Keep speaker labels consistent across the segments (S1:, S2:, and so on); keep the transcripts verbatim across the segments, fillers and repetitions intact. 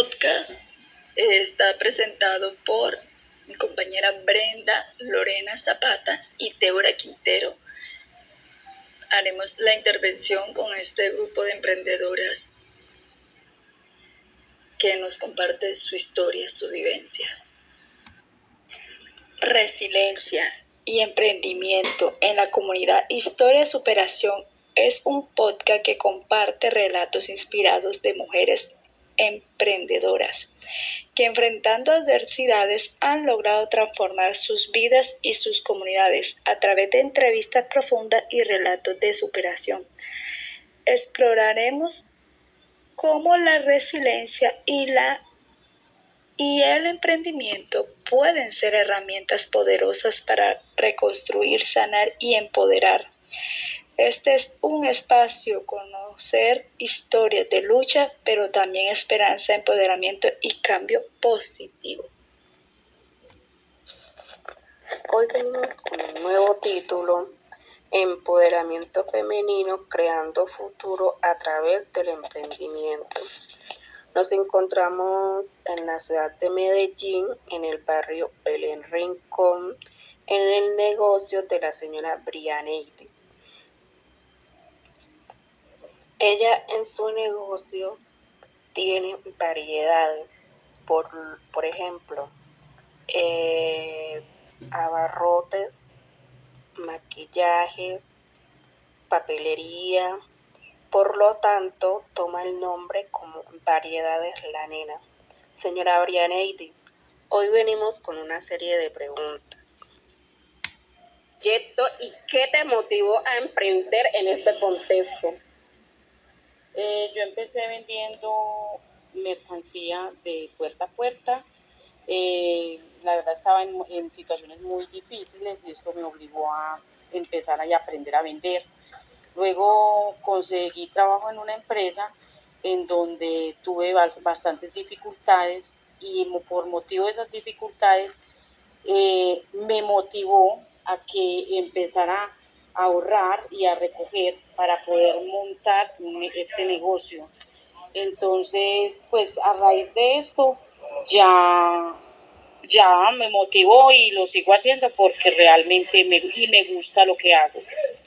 S1: podcast está presentado por mi compañera Brenda Lorena Zapata y Débora Quintero. Haremos la intervención con este grupo de emprendedoras que nos comparte su historia, sus vivencias. Resiliencia y emprendimiento en la comunidad Historia de Superación es un podcast que comparte relatos inspirados de mujeres emprendedoras que enfrentando adversidades han logrado transformar sus vidas y sus comunidades a través de entrevistas profundas y relatos de superación. Exploraremos cómo la resiliencia y la y el emprendimiento pueden ser herramientas poderosas para reconstruir, sanar y empoderar. Este es un espacio conocer historias de lucha, pero también esperanza, empoderamiento y cambio positivo.
S2: Hoy venimos con un nuevo título, Empoderamiento Femenino, creando futuro a través del emprendimiento. Nos encontramos en la ciudad de Medellín, en el barrio Belén Rincón, en el negocio de la señora Brianeides. Ella en su negocio tiene variedades, por, por ejemplo, eh, abarrotes, maquillajes, papelería. Por lo tanto, toma el nombre como Variedades La Nena. Señora Brianeidi, hoy venimos con una serie de preguntas.
S3: ¿Y qué te motivó a emprender en este contexto?
S2: Eh, yo empecé vendiendo mercancía de puerta a puerta. Eh, la verdad estaba en, en situaciones muy difíciles y esto me obligó a empezar a aprender a vender. Luego conseguí trabajo en una empresa en donde tuve bastantes dificultades y por motivo de esas dificultades eh, me motivó a que empezara a ahorrar y a recoger para poder montar este negocio. Entonces, pues a raíz de esto ya, ya me motivó y lo sigo haciendo porque realmente me, y me gusta lo que hago.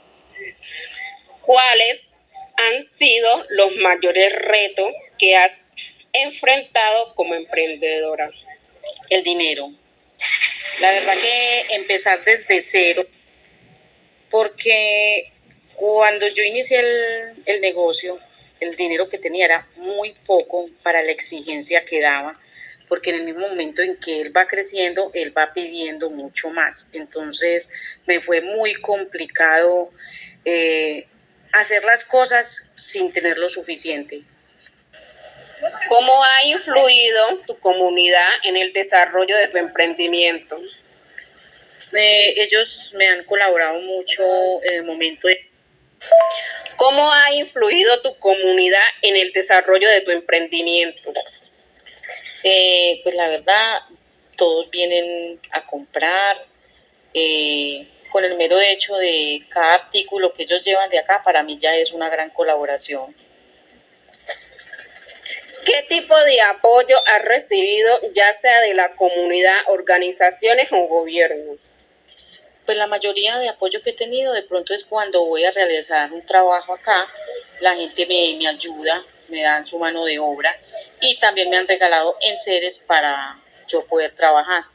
S3: ¿Cuáles han sido los mayores retos que has enfrentado como emprendedora?
S2: El dinero. La verdad que empezar desde cero, porque cuando yo inicié el, el negocio, el dinero que tenía era muy poco para la exigencia que daba, porque en el mismo momento en que él va creciendo, él va pidiendo mucho más. Entonces me fue muy complicado eh, hacer las cosas sin tener lo suficiente.
S3: ¿Cómo ha influido tu comunidad en el desarrollo de tu emprendimiento?
S2: Eh, ellos me han colaborado mucho en el momento de...
S3: ¿Cómo ha influido tu comunidad en el desarrollo de tu emprendimiento?
S2: Eh, pues la verdad, todos vienen a comprar, eh, con el mero hecho de cada artículo que ellos llevan de acá, para mí ya es una gran colaboración.
S3: ¿Qué tipo de apoyo has recibido, ya sea de la comunidad, organizaciones o gobiernos?
S2: Pues la mayoría de apoyo que he tenido de pronto es cuando voy a realizar un trabajo acá, la gente me, me ayuda, me dan su mano de obra y también me han regalado enseres para yo poder trabajar.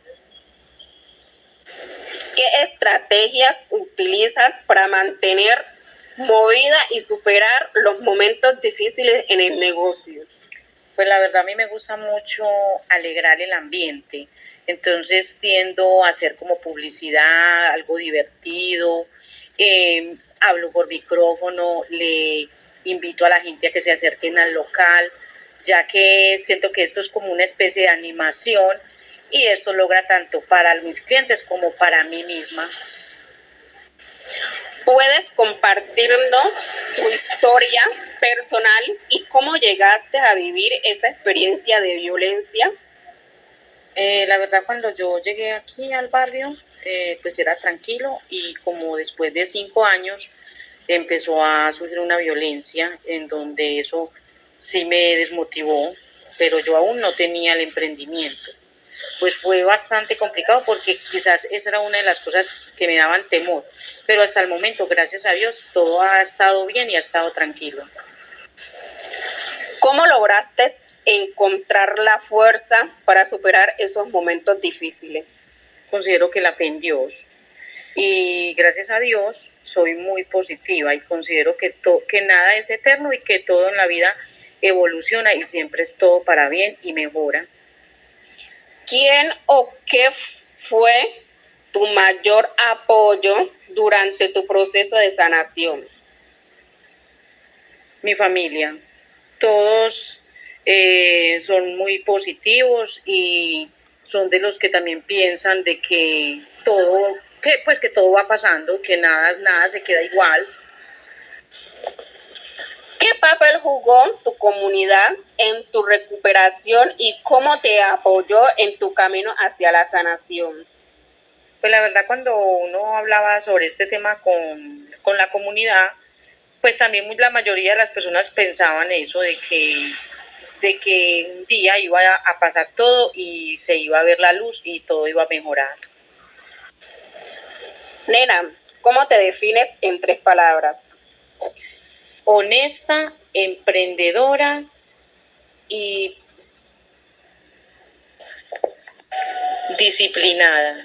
S3: ¿Qué estrategias utilizas para mantener movida y superar los momentos difíciles en el negocio?
S2: Pues la verdad a mí me gusta mucho alegrar el ambiente, entonces tiendo a hacer como publicidad, algo divertido, eh, hablo por micrófono, le invito a la gente a que se acerquen al local, ya que siento que esto es como una especie de animación y esto logra tanto para mis clientes como para mí misma.
S3: ¿Puedes compartirnos tu historia personal y cómo llegaste a vivir esa experiencia de violencia?
S2: Eh, la verdad cuando yo llegué aquí al barrio, eh, pues era tranquilo y como después de cinco años empezó a surgir una violencia en donde eso sí me desmotivó pero yo aún no tenía el emprendimiento. Pues fue bastante complicado porque quizás esa era una de las cosas que me daban temor, pero hasta el momento, gracias a Dios, todo ha estado bien y ha estado tranquilo.
S3: ¿Cómo lograste encontrar la fuerza para superar esos momentos difíciles?
S2: Considero que la fe en Dios, y gracias a Dios soy muy positiva y considero que, to- que nada es eterno y que todo en la vida evoluciona y siempre es todo para bien y mejora.
S3: ¿Quién o qué fue tu mayor apoyo durante tu proceso de sanación?
S2: Mi familia, todos eh, son muy positivos y son de los que también piensan de que todo, que pues que todo va pasando, que nada, nada se queda igual.
S3: ¿Qué papel jugó tu comunidad en tu recuperación y cómo te apoyó en tu camino hacia la sanación?
S2: Pues la verdad, cuando uno hablaba sobre este tema con, con la comunidad, pues también la mayoría de las personas pensaban eso, de que, de que un día iba a pasar todo y se iba a ver la luz y todo iba a mejorar.
S3: Nena, ¿cómo te defines en tres palabras?
S2: Honesta, emprendedora y disciplinada.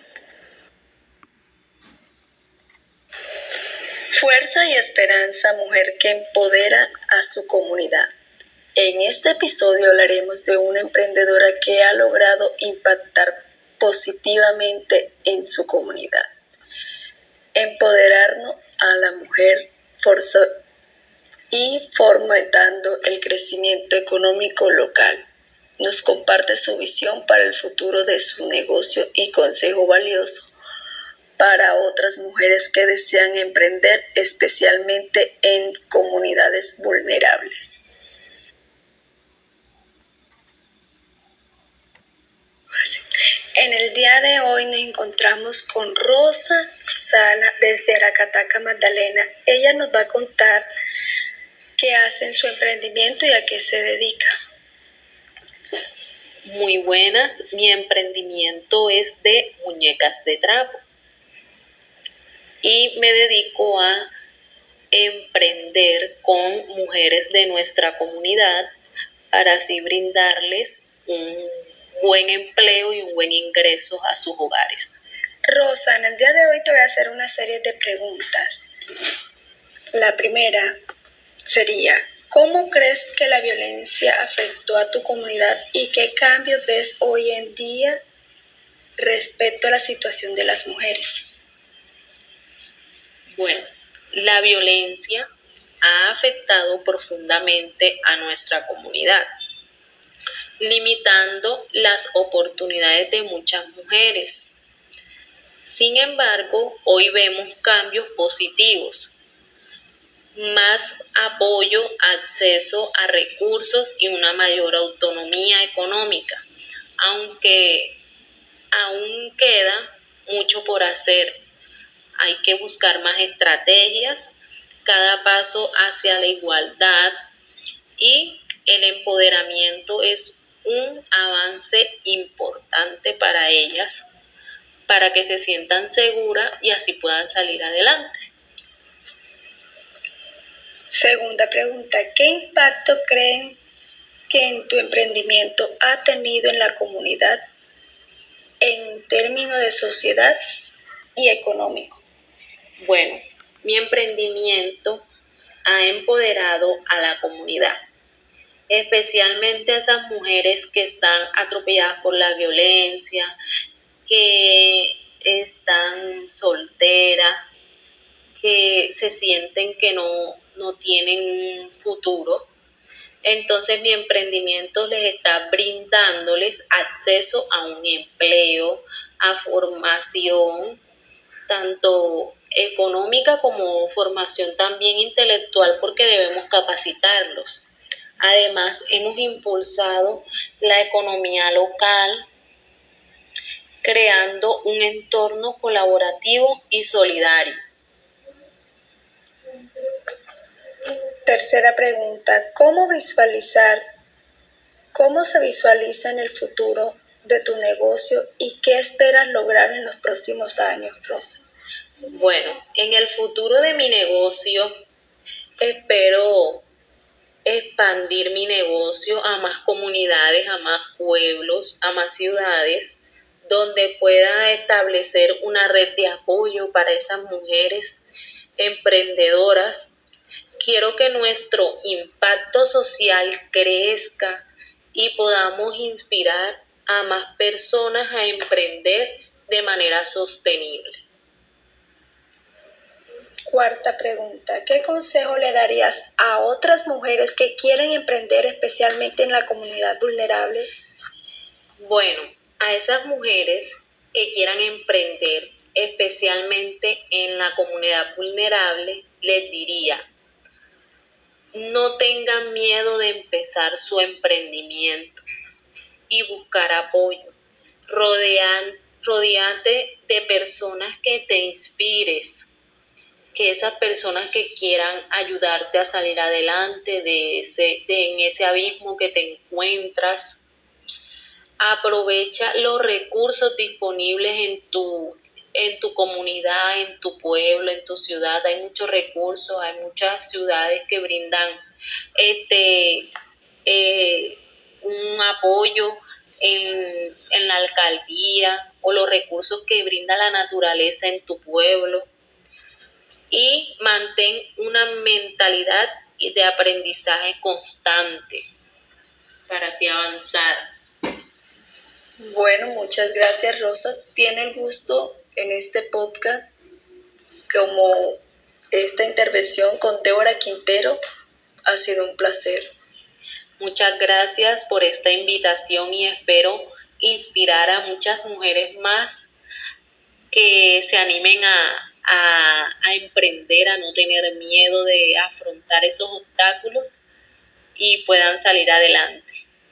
S1: Fuerza y esperanza, mujer que empodera a su comunidad. En este episodio hablaremos de una emprendedora que ha logrado impactar positivamente en su comunidad. Empoderarnos a la mujer forzo y fomentando el crecimiento económico local. Nos comparte su visión para el futuro de su negocio y consejo valioso para otras mujeres que desean emprender, especialmente en comunidades vulnerables. En el día de hoy nos encontramos con Rosa Sala desde Aracataca, Magdalena. Ella nos va a contar qué hace en su emprendimiento y a qué se dedica.
S4: Muy buenas, mi emprendimiento es de muñecas de trapo y me dedico a emprender con mujeres de nuestra comunidad para así brindarles un buen empleo y un buen ingreso a sus hogares.
S1: Rosa, en el día de hoy te voy a hacer una serie de preguntas. La primera sería, ¿cómo crees que la violencia afectó a tu comunidad y qué cambios ves hoy en día respecto a la situación de las mujeres?
S4: Bueno, la violencia ha afectado profundamente a nuestra comunidad, limitando las oportunidades de muchas mujeres. Sin embargo, hoy vemos cambios positivos, más apoyo, acceso a recursos y una mayor autonomía económica, aunque aún queda mucho por hacer. Hay que buscar más estrategias, cada paso hacia la igualdad y el empoderamiento es un avance importante para ellas, para que se sientan seguras y así puedan salir adelante.
S1: Segunda pregunta, ¿qué impacto creen que en tu emprendimiento ha tenido en la comunidad en términos de sociedad y económico?
S4: Bueno, mi emprendimiento ha empoderado a la comunidad, especialmente a esas mujeres que están atropelladas por la violencia, que están solteras, que se sienten que no, no tienen un futuro. Entonces mi emprendimiento les está brindándoles acceso a un empleo, a formación, tanto económica como formación también intelectual, porque debemos capacitarlos. Además, hemos impulsado la economía local, creando un entorno colaborativo y solidario.
S1: Tercera pregunta, ¿cómo visualizar ¿Cómo se visualiza en el futuro de tu negocio y qué esperas lograr en los próximos años, Rosa?
S4: Bueno, en el futuro de mi negocio espero expandir mi negocio a más comunidades, a más pueblos, a más ciudades, donde pueda establecer una red de apoyo para esas mujeres emprendedoras. Quiero que nuestro impacto social crezca y podamos inspirar a más personas a emprender de manera sostenible.
S1: Cuarta pregunta, ¿qué consejo le darías a otras mujeres que quieren emprender especialmente en la comunidad vulnerable?
S4: Bueno, a esas mujeres que quieran emprender especialmente en la comunidad vulnerable, les diría, no tengan miedo de empezar su emprendimiento y buscar apoyo. Rodean, rodeate de personas que te inspires, que esas personas que quieran ayudarte a salir adelante de ese, de, en ese abismo que te encuentras. Aprovecha los recursos disponibles en tu, en tu comunidad, en tu pueblo, en tu ciudad. Hay muchos recursos, hay muchas ciudades que brindan este eh, un apoyo en, en la alcaldía o los recursos que brinda la naturaleza en tu pueblo. Y mantén una mentalidad de aprendizaje constante para así avanzar.
S1: Bueno, muchas gracias, Rosa. Tiene el gusto en este podcast como esta intervención con Débora Quintero. Ha sido un placer.
S4: Muchas gracias por esta invitación y espero inspirar a muchas mujeres más que se animen a, a, a emprender, a no tener miedo de afrontar esos obstáculos y puedan salir adelante.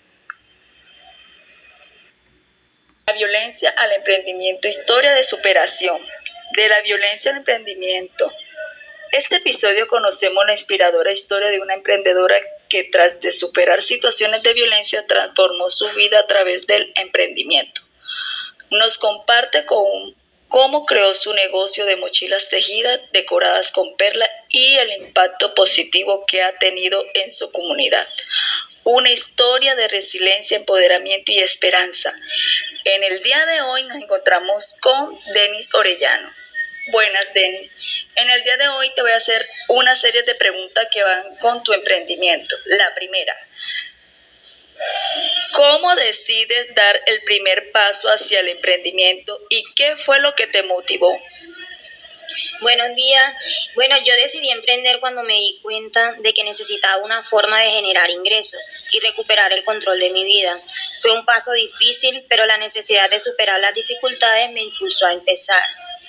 S1: La violencia al emprendimiento, historia de superación. De la violencia al emprendimiento. Este episodio conocemos la inspiradora historia de una emprendedora que tras de superar situaciones de violencia transformó su vida a través del emprendimiento. Nos comparte con cómo creó su negocio de mochilas tejidas decoradas con perla y el impacto positivo que ha tenido en su comunidad. Una historia de resiliencia, empoderamiento y esperanza. En el día de hoy nos encontramos con Denis Orellano. Buenas, Denis. En el día de hoy te voy a hacer una serie de preguntas que van con tu emprendimiento. La primera, ¿cómo decides dar el primer paso hacia el emprendimiento y qué fue lo que te motivó?
S5: Buenos días. Bueno, yo decidí emprender cuando me di cuenta de que necesitaba una forma de generar ingresos y recuperar el control de mi vida. Fue un paso difícil, pero la necesidad de superar las dificultades me impulsó a empezar.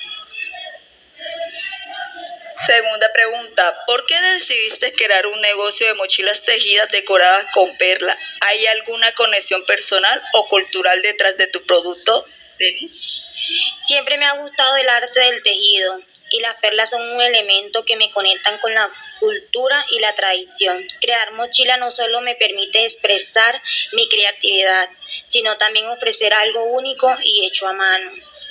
S1: Segunda pregunta, ¿por qué decidiste crear un negocio de mochilas tejidas decoradas con perla? ¿Hay alguna conexión personal o cultural detrás de tu producto, Denis?
S5: Siempre me ha gustado el arte del tejido y las perlas son un elemento que me conectan con la cultura y la tradición. Crear mochila no solo me permite expresar mi creatividad, sino también ofrecer algo único y hecho a mano.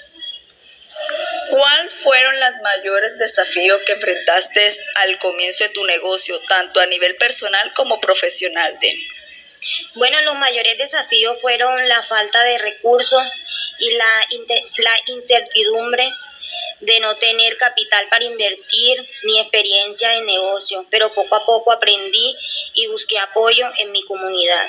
S1: ¿Cuáles fueron los mayores desafíos que enfrentaste al comienzo de tu negocio, tanto a nivel personal como profesional, Denis?
S5: Bueno, los mayores desafíos fueron la falta de recursos y la, la incertidumbre de no tener capital para invertir ni experiencia en negocio, pero poco a poco aprendí y busqué apoyo en mi comunidad.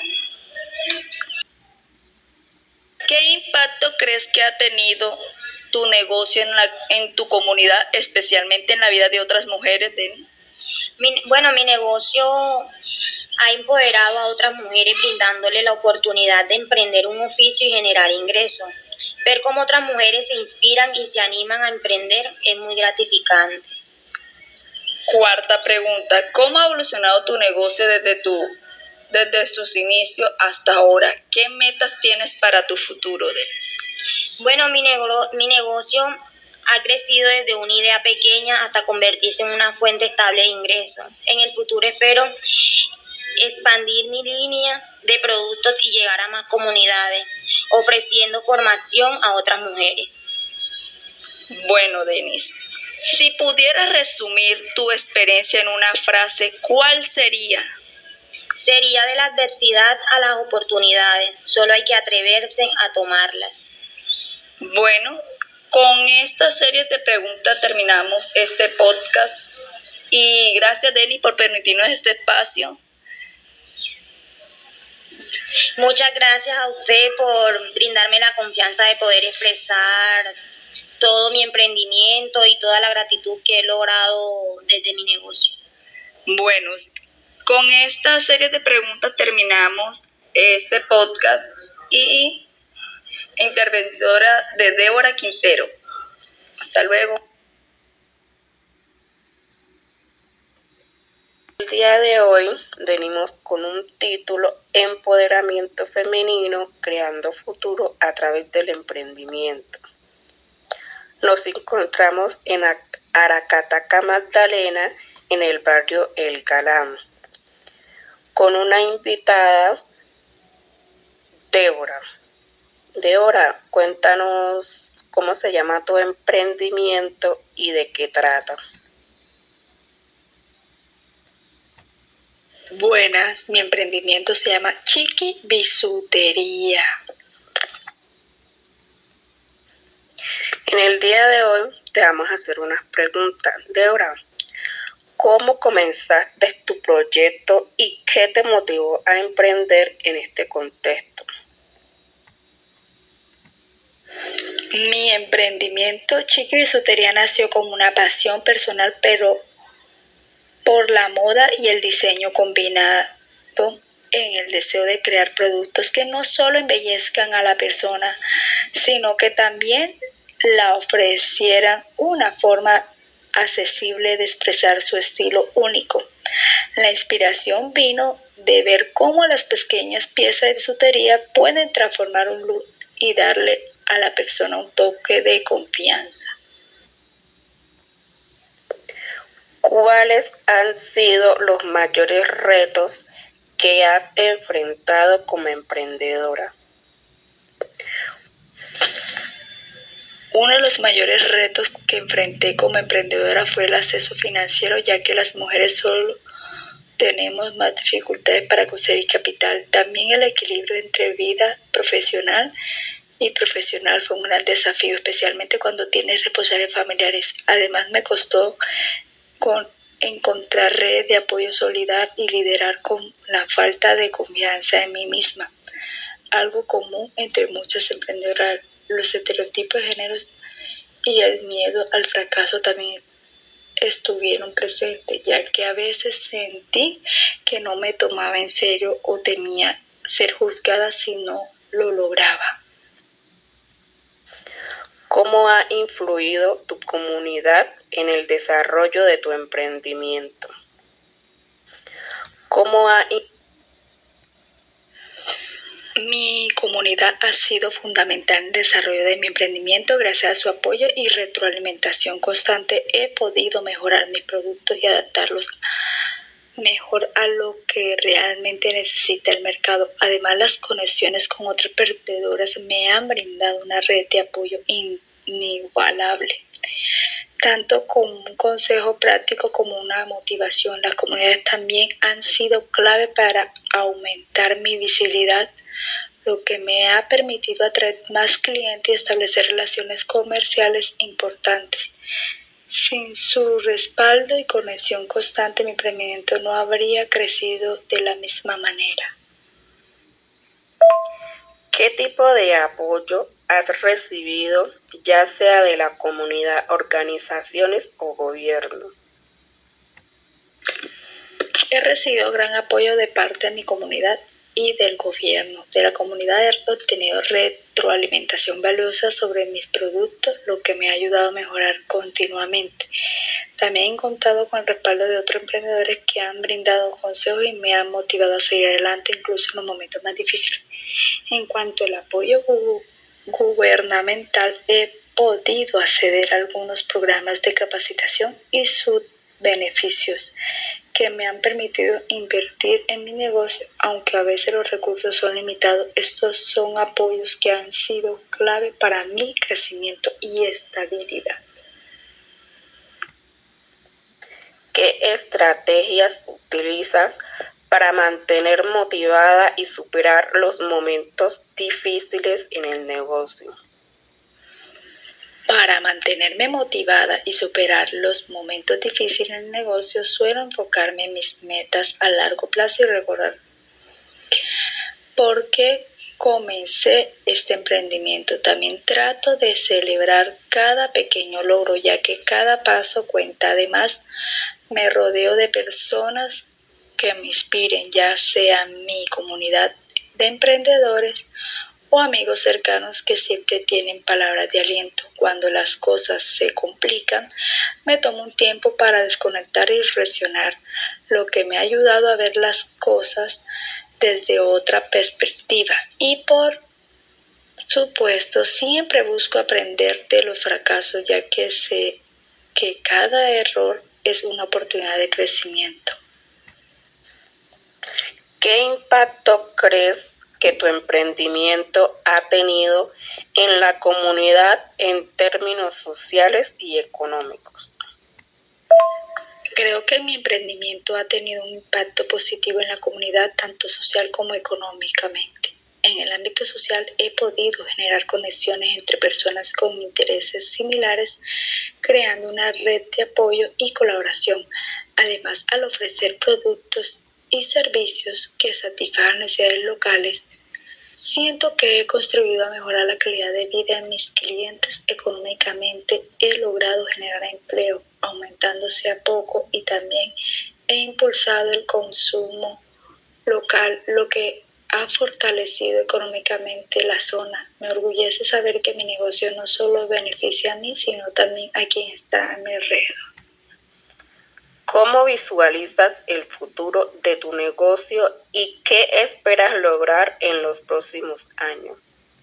S1: ¿Qué impacto crees que ha tenido tu negocio en, la, en tu comunidad, especialmente en la vida de otras mujeres, Denis?
S5: Mi, bueno, mi negocio ha empoderado a otras mujeres brindándole la oportunidad de emprender un oficio y generar ingresos. Ver cómo otras mujeres se inspiran y se animan a emprender es muy gratificante.
S1: Cuarta pregunta, ¿cómo ha evolucionado tu negocio desde, tu, desde sus inicios hasta ahora? ¿Qué metas tienes para tu futuro, Denis?
S5: Bueno, mi, negro, mi negocio ha crecido desde una idea pequeña hasta convertirse en una fuente estable de ingresos. En el futuro espero expandir mi línea de productos y llegar a más comunidades, ofreciendo formación a otras mujeres.
S1: Bueno, Denis, si pudieras resumir tu experiencia en una frase, ¿cuál sería?
S5: Sería de la adversidad a las oportunidades, solo hay que atreverse a tomarlas.
S1: Bueno, con esta serie de preguntas terminamos este podcast y gracias, Denis, por permitirnos este espacio.
S5: Muchas gracias a usted por brindarme la confianza de poder expresar todo mi emprendimiento y toda la gratitud que he logrado desde mi negocio.
S1: Bueno, con esta serie de preguntas terminamos este podcast y interventora de Débora Quintero. Hasta luego.
S3: El día de hoy venimos con un título: Empoderamiento femenino, creando futuro a través del emprendimiento. Nos encontramos en Aracataca, Magdalena, en el barrio El Galán, con una invitada, Débora. Débora, cuéntanos cómo se llama tu emprendimiento y de qué trata.
S1: Buenas, mi emprendimiento se llama Chiqui Bisutería.
S3: En el día de hoy te vamos a hacer unas preguntas. Débora, ¿cómo comenzaste tu proyecto y qué te motivó a emprender en este contexto?
S1: Mi emprendimiento Chiqui Bisutería nació como una pasión personal, pero por la moda y el diseño combinado en el deseo de crear productos que no solo embellezcan a la persona, sino que también la ofrecieran una forma accesible de expresar su estilo único. La inspiración vino de ver cómo las pequeñas piezas de bisutería pueden transformar un look y darle a la persona un toque de confianza.
S3: ¿Cuáles han sido los mayores retos que has enfrentado como emprendedora?
S1: Uno de los mayores retos que enfrenté como emprendedora fue el acceso financiero, ya que las mujeres solo tenemos más dificultades para conseguir capital. También el equilibrio entre vida profesional y profesional fue un gran desafío, especialmente cuando tienes responsabilidades familiares. Además, me costó con encontrar redes de apoyo solidario y liderar con la falta de confianza en mí misma. Algo común entre muchas emprendedoras, los estereotipos de género y el miedo al fracaso también estuvieron presentes, ya que a veces sentí que no me tomaba en serio o temía ser juzgada si no lo lograba.
S3: ¿Cómo ha influido tu comunidad en el desarrollo de tu emprendimiento? ¿Cómo ha
S1: Mi comunidad ha sido fundamental en el desarrollo de mi emprendimiento. Gracias a su apoyo y retroalimentación constante he podido mejorar mis productos y adaptarlos mejor a lo que realmente necesita el mercado. Además, las conexiones con otras emprendedoras me han brindado una red de apoyo inigualable, tanto como un consejo práctico como una motivación. Las comunidades también han sido clave para aumentar mi visibilidad, lo que me ha permitido atraer más clientes y establecer relaciones comerciales importantes. Sin su respaldo y conexión constante, mi emprendimiento no habría crecido de la misma manera.
S3: ¿Qué tipo de apoyo has recibido, ya sea de la comunidad, organizaciones o gobierno?
S1: He recibido gran apoyo de parte de mi comunidad y del gobierno. De la comunidad he obtenido retroalimentación valiosa sobre mis productos, lo que me ha ayudado a mejorar continuamente. También he contado con el respaldo de otros emprendedores que han brindado consejos y me han motivado a seguir adelante, incluso en los momentos más difíciles. En cuanto al apoyo gu- gubernamental, he podido acceder a algunos programas de capacitación y sus beneficios que me han permitido invertir en mi negocio, aunque a veces los recursos son limitados. Estos son apoyos que han sido clave para mi crecimiento y estabilidad.
S3: ¿Qué estrategias utilizas para mantener motivada y superar los momentos difíciles en el negocio?
S1: Para mantenerme motivada y superar los momentos difíciles en el negocio, suelo enfocarme en mis metas a largo plazo y recordar por qué comencé este emprendimiento. También trato de celebrar cada pequeño logro, ya que cada paso cuenta. Además, me rodeo de personas que me inspiren, ya sea mi comunidad de emprendedores o amigos cercanos que siempre tienen palabras de aliento. Cuando las cosas se complican, me tomo un tiempo para desconectar y reflexionar, lo que me ha ayudado a ver las cosas desde otra perspectiva. Y por supuesto, siempre busco aprender de los fracasos, ya que sé que cada error es una oportunidad de crecimiento.
S3: ¿Qué impacto crees que tu emprendimiento ha tenido en la comunidad en términos sociales y económicos?
S1: Creo que mi emprendimiento ha tenido un impacto positivo en la comunidad, tanto social como económicamente. En el ámbito social he podido generar conexiones entre personas con intereses similares, creando una red de apoyo y colaboración. Además, al ofrecer productos y servicios que satisfagan necesidades locales, siento que he contribuido a mejorar la calidad de vida de mis clientes. Económicamente he logrado generar empleo, aumentándose a poco, y también he impulsado el consumo local, lo que ha fortalecido económicamente la zona. Me orgullece saber que mi negocio no solo beneficia a mí, sino también a quien está a mi alrededor.
S3: ¿Cómo visualizas el futuro de tu negocio y qué esperas lograr en los próximos años?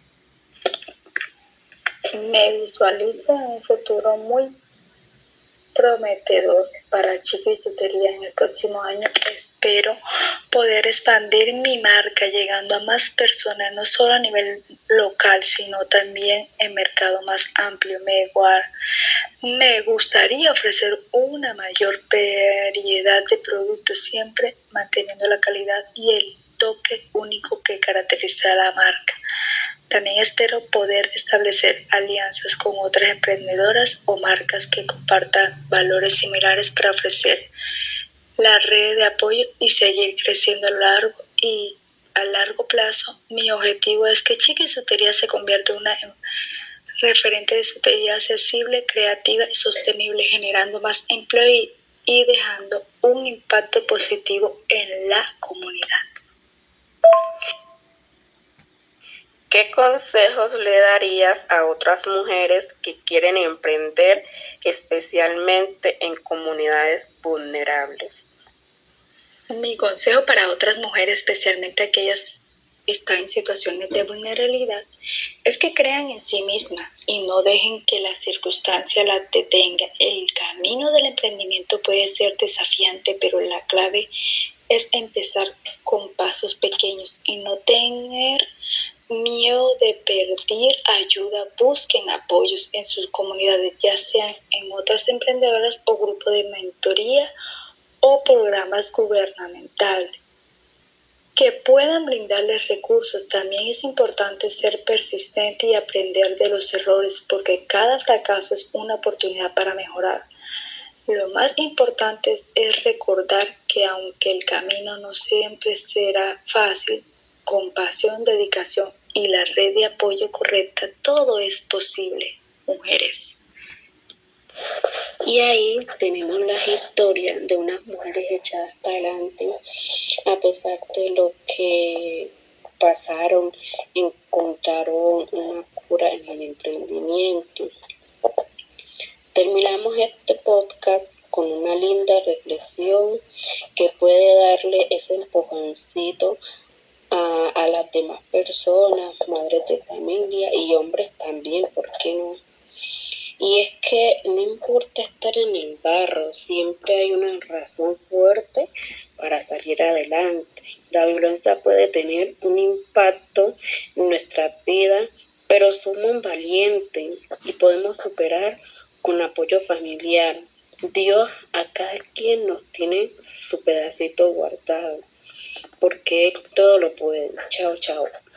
S1: Me visualizo en un futuro muy prometedor para Chiqui Bisutería. En el próximo año espero poder expandir mi marca, llegando a más personas, no solo a nivel local, sino también en mercado más amplio. Me, guard Me gustaría ofrecer una mayor variedad de productos, siempre manteniendo la calidad y el toque único que caracteriza a la marca. También espero poder establecer alianzas con otras emprendedoras o marcas que compartan valores similares para ofrecer la red de apoyo y seguir creciendo a lo largo y a largo plazo. Mi objetivo es que Chiqui Bisutería se convierta en una referente de bisutería accesible, creativa y sostenible, generando más empleo y, y dejando un impacto positivo en la comunidad.
S3: ¿Qué consejos le darías a otras mujeres que quieren emprender, especialmente en comunidades vulnerables?
S1: Mi consejo para otras mujeres, especialmente aquellas que están en situaciones de vulnerabilidad, es que crean en sí mismas y no dejen que las circunstancias las detengan. El camino del emprendimiento puede ser desafiante, pero la clave es empezar con pasos pequeños y no tener miedo de pedir ayuda. Busquen apoyos en sus comunidades, ya sean en otras emprendedoras o grupos de mentoría o programas gubernamentales que puedan brindarles recursos. También es importante ser persistente y aprender de los errores, porque cada fracaso es una oportunidad para mejorar. Lo más importante es, es recordar que aunque el camino no siempre será fácil, con pasión, dedicación y la red de apoyo correcta, todo es posible, mujeres.
S3: Y ahí tenemos las historias de unas mujeres echadas para adelante, a pesar de lo que pasaron, encontraron una cura en el emprendimiento. Terminamos este podcast con una linda reflexión que puede darle ese empujoncito a, a las demás personas, madres de familia y hombres también, ¿por qué no? Y es que no importa estar en el barro, siempre hay una razón fuerte para salir adelante. La violencia puede tener un impacto en nuestra vida, pero somos valientes y podemos superar con apoyo familiar. Dios a cada quien nos tiene su pedacito guardado, porque Él todo lo puede. Chao, chao.